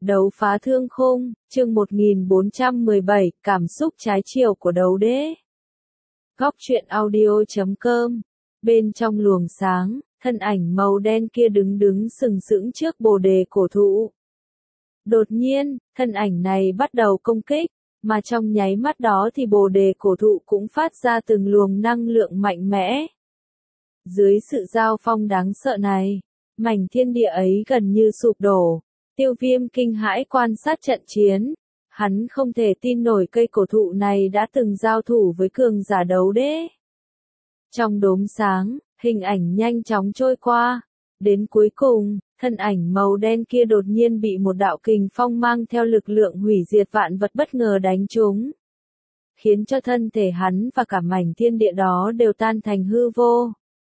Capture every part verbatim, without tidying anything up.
Đấu phá thương khung, chương một nghìn bốn trăm mười bảy, cảm xúc trái chiều của đấu đế. Góc truyện audio chấm com. Bên trong luồng sáng, thân ảnh màu đen kia đứng đứng sừng sững trước bồ đề cổ thụ. Đột nhiên, thân ảnh này bắt đầu công kích, mà trong nháy mắt đó thì bồ đề cổ thụ cũng phát ra từng luồng năng lượng mạnh mẽ. Dưới sự giao phong đáng sợ này, mảnh thiên địa ấy gần như sụp đổ. Tiêu Viêm kinh hãi quan sát trận chiến, hắn không thể tin nổi cây cổ thụ này đã từng giao thủ với cường giả đấu đế. Trong đốm sáng, hình ảnh nhanh chóng trôi qua, đến cuối cùng, thân ảnh màu đen kia đột nhiên bị một đạo kình phong mang theo lực lượng hủy diệt vạn vật bất ngờ đánh trúng, khiến cho thân thể hắn và cả mảnh thiên địa đó đều tan thành hư vô.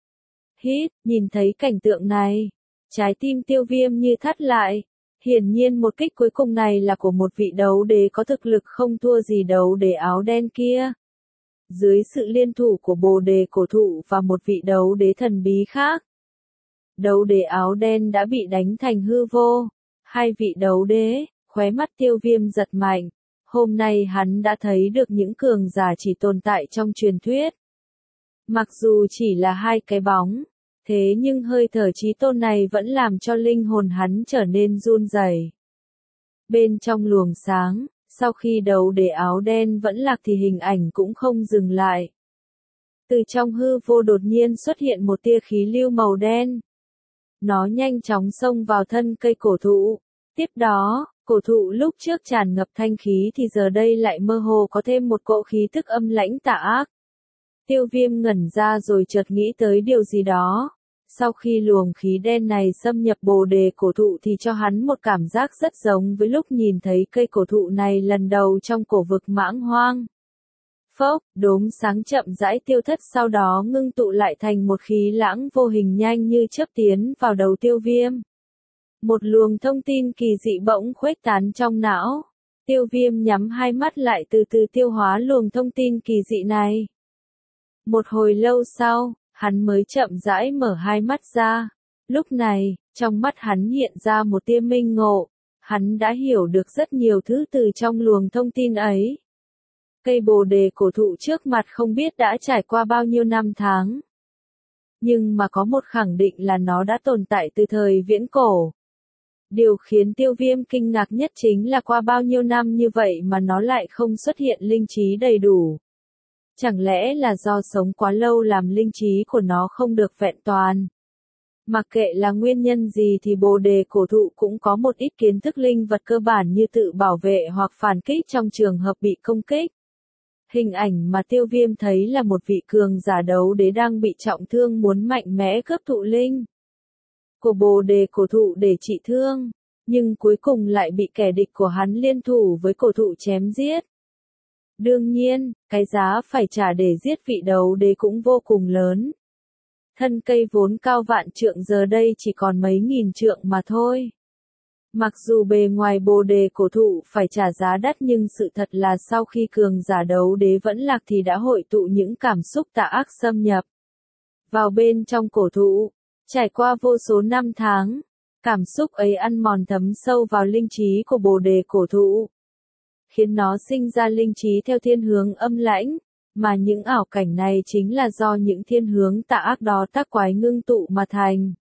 Hít, nhìn thấy cảnh tượng này, trái tim Tiêu Viêm như thắt lại. Hiển nhiên một kích cuối cùng này là của một vị đấu đế có thực lực không thua gì đấu đế áo đen kia. Dưới sự liên thủ của bồ đề cổ thụ và một vị đấu đế thần bí khác, đấu đế áo đen đã bị đánh thành hư vô. Hai vị đấu đế, khóe mắt Tiêu Viêm giật mạnh. Hôm nay hắn đã thấy được những cường giả chỉ tồn tại trong truyền thuyết. Mặc dù chỉ là hai cái bóng, thế nhưng hơi thở chí tôn này vẫn làm cho linh hồn hắn trở nên run rẩy. Bên trong luồng sáng, sau khi đấu đế áo đen vẫn lạc thì hình ảnh cũng không dừng lại. Từ trong hư vô đột nhiên xuất hiện một tia khí lưu màu đen. Nó nhanh chóng xông vào thân cây cổ thụ. Tiếp đó, cổ thụ lúc trước tràn ngập thanh khí thì giờ đây lại mơ hồ có thêm một cỗ khí tức âm lãnh tà ác. Tiêu Viêm ngẩn ra rồi chợt nghĩ tới điều gì đó. Sau khi luồng khí đen này xâm nhập bồ đề cổ thụ thì cho hắn một cảm giác rất giống với lúc nhìn thấy cây cổ thụ này lần đầu trong cổ vực Mãng Hoang. Phốc, đốm sáng chậm rãi tiêu thất sau đó ngưng tụ lại thành một khí lãng vô hình nhanh như chớp tiến vào đầu Tiêu Viêm. Một luồng thông tin kỳ dị bỗng khuếch tán trong não. Tiêu Viêm nhắm hai mắt lại từ từ tiêu hóa luồng thông tin kỳ dị này. Một hồi lâu sau, hắn mới chậm rãi mở hai mắt ra. Lúc này, trong mắt hắn hiện ra một tia minh ngộ. Hắn đã hiểu được rất nhiều thứ từ trong luồng thông tin ấy. Cây bồ đề cổ thụ trước mặt không biết đã trải qua bao nhiêu năm tháng. Nhưng mà có một khẳng định là nó đã tồn tại từ thời viễn cổ. Điều khiến Tiêu Viêm kinh ngạc nhất chính là qua bao nhiêu năm như vậy mà nó lại không xuất hiện linh trí đầy đủ. Chẳng lẽ là do sống quá lâu làm linh trí của nó không được vẹn toàn? Mặc kệ là nguyên nhân gì thì bồ đề cổ thụ cũng có một ít kiến thức linh vật cơ bản như tự bảo vệ hoặc phản kích trong trường hợp bị công kích. Hình ảnh mà Tiêu Viêm thấy là một vị cường giả đấu đế đang bị trọng thương muốn mạnh mẽ cướp thụ linh của bồ đề cổ thụ để trị thương, nhưng cuối cùng lại bị kẻ địch của hắn liên thủ với cổ thụ chém giết. Đương nhiên, cái giá phải trả để giết vị đấu đế cũng vô cùng lớn. Thân cây vốn cao vạn trượng giờ đây chỉ còn mấy nghìn trượng mà thôi. Mặc dù bề ngoài bồ đề cổ thụ phải trả giá đắt nhưng sự thật là sau khi cường giả đấu đế vẫn lạc thì đã hội tụ những cảm xúc tà ác xâm nhập vào bên trong cổ thụ. Trải qua vô số năm tháng, cảm xúc ấy ăn mòn thấm sâu vào linh trí của bồ đề cổ thụ, khiến nó sinh ra linh trí theo thiên hướng âm lãnh, mà những ảo cảnh này chính là do những thiên hướng tà ác đó tác quái ngưng tụ mà thành.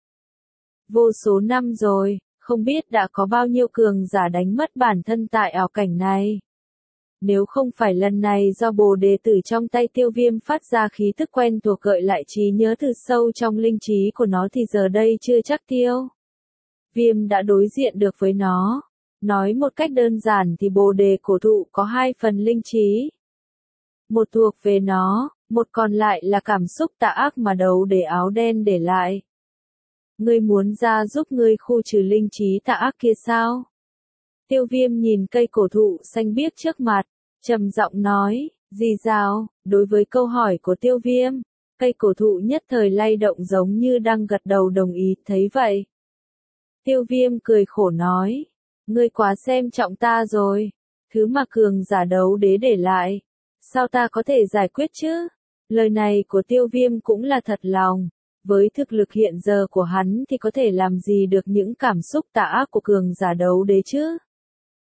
Vô số năm rồi, không biết đã có bao nhiêu cường giả đánh mất bản thân tại ảo cảnh này. Nếu không phải lần này do bồ đề tử trong tay Tiêu Viêm phát ra khí tức quen thuộc gợi lại trí nhớ từ sâu trong linh trí của nó thì giờ đây chưa chắc Tiêu Viêm đã đối diện được với nó. Nói một cách đơn giản thì bồ đề cổ thụ có hai phần linh trí. Một thuộc về nó, một còn lại là cảm xúc tà ác mà đấu đế áo đen để lại. Ngươi muốn ra giúp ngươi khu trừ linh trí tà ác kia sao? Tiêu Viêm nhìn cây cổ thụ xanh biếc trước mặt, trầm giọng nói, gì sao? Đối với câu hỏi của Tiêu Viêm, cây cổ thụ nhất thời lay động giống như đang gật đầu đồng ý. Thấy vậy, Tiêu Viêm cười khổ nói, ngươi quá xem trọng ta rồi, thứ mà cường giả đấu đế để lại, sao ta có thể giải quyết chứ? Lời này của Tiêu Viêm cũng là thật lòng. Với thực lực hiện giờ của hắn thì có thể làm gì được những cảm xúc tà ác của cường giả đấu đế chứ?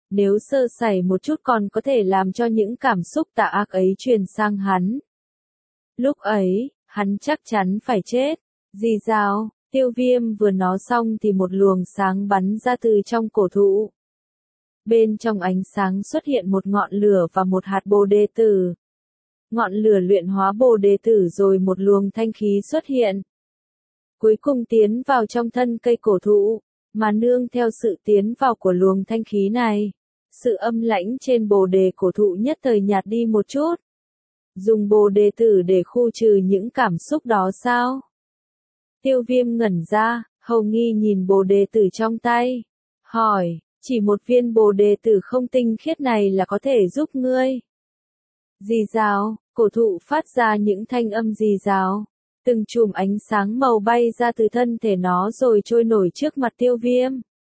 Nếu sơ sẩy một chút còn có thể làm cho những cảm xúc tà ác ấy truyền sang hắn. Lúc ấy, hắn chắc chắn phải chết. Rì rào, Tiêu Viêm vừa nói xong thì một luồng sáng bắn ra từ trong cổ thụ. Bên trong ánh sáng xuất hiện một ngọn lửa và một hạt bồ đề tử. Ngọn lửa luyện hóa bồ đề tử rồi một luồng thanh khí xuất hiện. Cuối cùng tiến vào trong thân cây cổ thụ, mà nương theo sự tiến vào của luồng thanh khí này. Sự âm lãnh trên bồ đề cổ thụ nhất thời nhạt đi một chút. Dùng bồ đề tử để khu trừ những cảm xúc đó sao? Tiêu Viêm ngẩn ra, hầu nghi nhìn bồ đề tử trong tay. Hỏi, chỉ một viên bồ đề tử không tinh khiết này là có thể giúp ngươi? Rì rào, cổ thụ phát ra những thanh âm rì rào. Từng chùm ánh sáng màu bay ra từ thân thể nó rồi trôi nổi trước mặt Tiêu Viêm.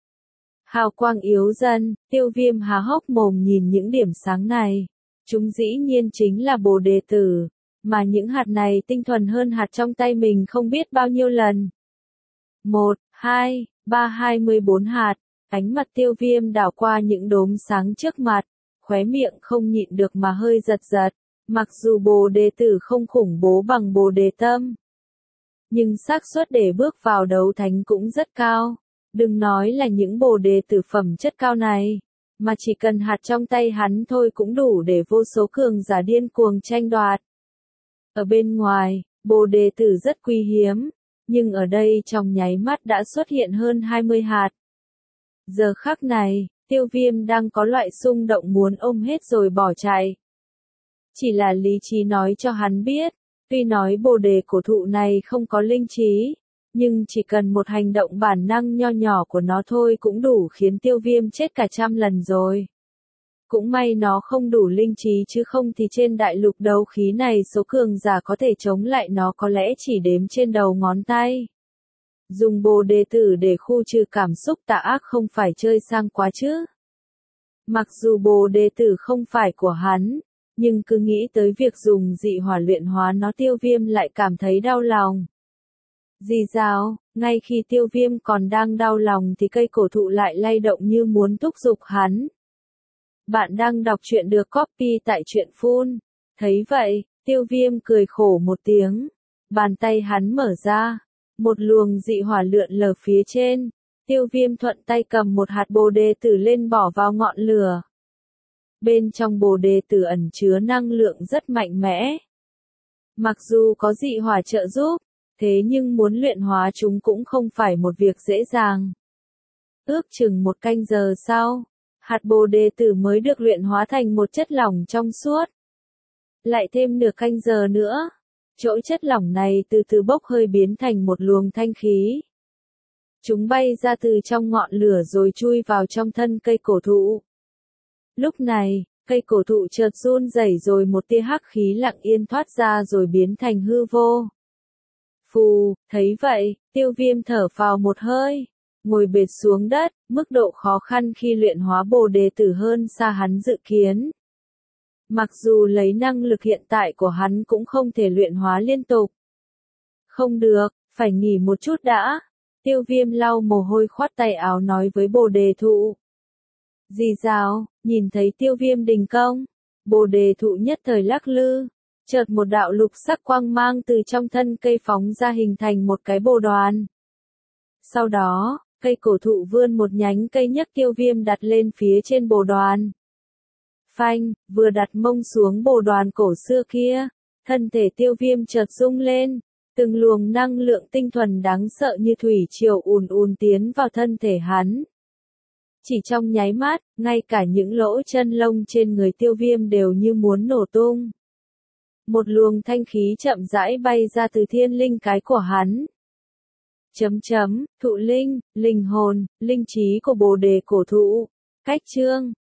Hào quang yếu dần, Tiêu Viêm há hốc mồm nhìn những điểm sáng này. Chúng dĩ nhiên chính là bồ đề tử, mà những hạt này tinh thuần hơn hạt trong tay mình không biết bao nhiêu lần. Một, hai, ba hai mươi bốn hạt, ánh mặt Tiêu Viêm đảo qua những đốm sáng trước mặt, khóe miệng không nhịn được mà hơi giật giật. Mặc dù bồ đề tử không khủng bố bằng bồ đề tâm, nhưng xác suất để bước vào đấu thánh cũng rất cao. Đừng nói là những bồ đề tử phẩm chất cao này, mà chỉ cần hạt trong tay hắn thôi cũng đủ để vô số cường giả điên cuồng tranh đoạt. Ở bên ngoài, bồ đề tử rất quý hiếm, nhưng ở đây trong nháy mắt đã xuất hiện hơn hai mươi hạt. Giờ khắc này, Tiêu Viêm đang có loại xung động muốn ôm hết rồi bỏ chạy. Chỉ là lý trí nói cho hắn biết, tuy nói bồ đề cổ thụ này không có linh trí, nhưng chỉ cần một hành động bản năng nho nhỏ của nó thôi cũng đủ khiến Tiêu Viêm chết cả trăm lần rồi. Cũng may nó không đủ linh trí chứ không thì trên đại lục đấu khí này số cường giả có thể chống lại nó có lẽ chỉ đếm trên đầu ngón tay. Dùng bồ đề tử để khu trừ cảm xúc tà ác không phải chơi sang quá chứ. Mặc dù bồ đề tử không phải của hắn, nhưng cứ nghĩ tới việc dùng dị hỏa luyện hóa nó Tiêu Viêm lại cảm thấy đau lòng. Rì rào, ngay khi Tiêu Viêm còn đang đau lòng thì cây cổ thụ lại lay động như muốn thúc giục hắn. Bạn đang đọc truyện được copy tại truyện phun. Thấy vậy, Tiêu Viêm cười khổ một tiếng. Bàn tay hắn mở ra. Một luồng dị hỏa lượn lờ phía trên. Tiêu Viêm thuận tay cầm một hạt bồ đề tử lên bỏ vào ngọn lửa. Bên trong bồ đề tử ẩn chứa năng lượng rất mạnh mẽ. Mặc dù có dị hỏa trợ giúp, thế nhưng muốn luyện hóa chúng cũng không phải một việc dễ dàng. Ước chừng một canh giờ sau, hạt bồ đề tử mới được luyện hóa thành một chất lỏng trong suốt. Lại thêm nửa canh giờ nữa, chỗ chất lỏng này từ từ bốc hơi biến thành một luồng thanh khí. Chúng bay ra từ trong ngọn lửa rồi chui vào trong thân cây cổ thụ. Lúc này, cây cổ thụ chợt run rẩy rồi một tia hắc khí lặng yên thoát ra rồi biến thành hư vô. Phù, thấy vậy, Tiêu Viêm thở phào một hơi, ngồi bệt xuống đất, mức độ khó khăn khi luyện hóa bồ đề tử hơn xa hắn dự kiến. Mặc dù lấy năng lực hiện tại của hắn cũng không thể luyện hóa liên tục. Không được, phải nghỉ một chút đã. Tiêu Viêm lau mồ hôi khoát tay áo nói với bồ đề thụ. Rì rào, nhìn thấy Tiêu Viêm đình công, bồ đề thụ nhất thời lắc lư. Chợt một đạo lục sắc quang mang từ trong thân cây phóng ra hình thành một cái bồ đoàn. Sau đó, cây cổ thụ vươn một nhánh cây nhấc Tiêu Viêm đặt lên phía trên bồ đoàn. Phanh, vừa đặt mông xuống bồ đoàn cổ xưa kia, thân thể Tiêu Viêm chợt rung lên, từng luồng năng lượng tinh thuần đáng sợ như thủy triều ùn ùn tiến vào thân thể hắn. Chỉ trong nháy mắt, ngay cả những lỗ chân lông trên người Tiêu Viêm đều như muốn nổ tung. Một luồng thanh khí chậm rãi bay ra từ thiên linh cái của hắn. Chấm chấm, thụ linh, linh hồn, linh trí của bồ đề cổ thụ. Cách chương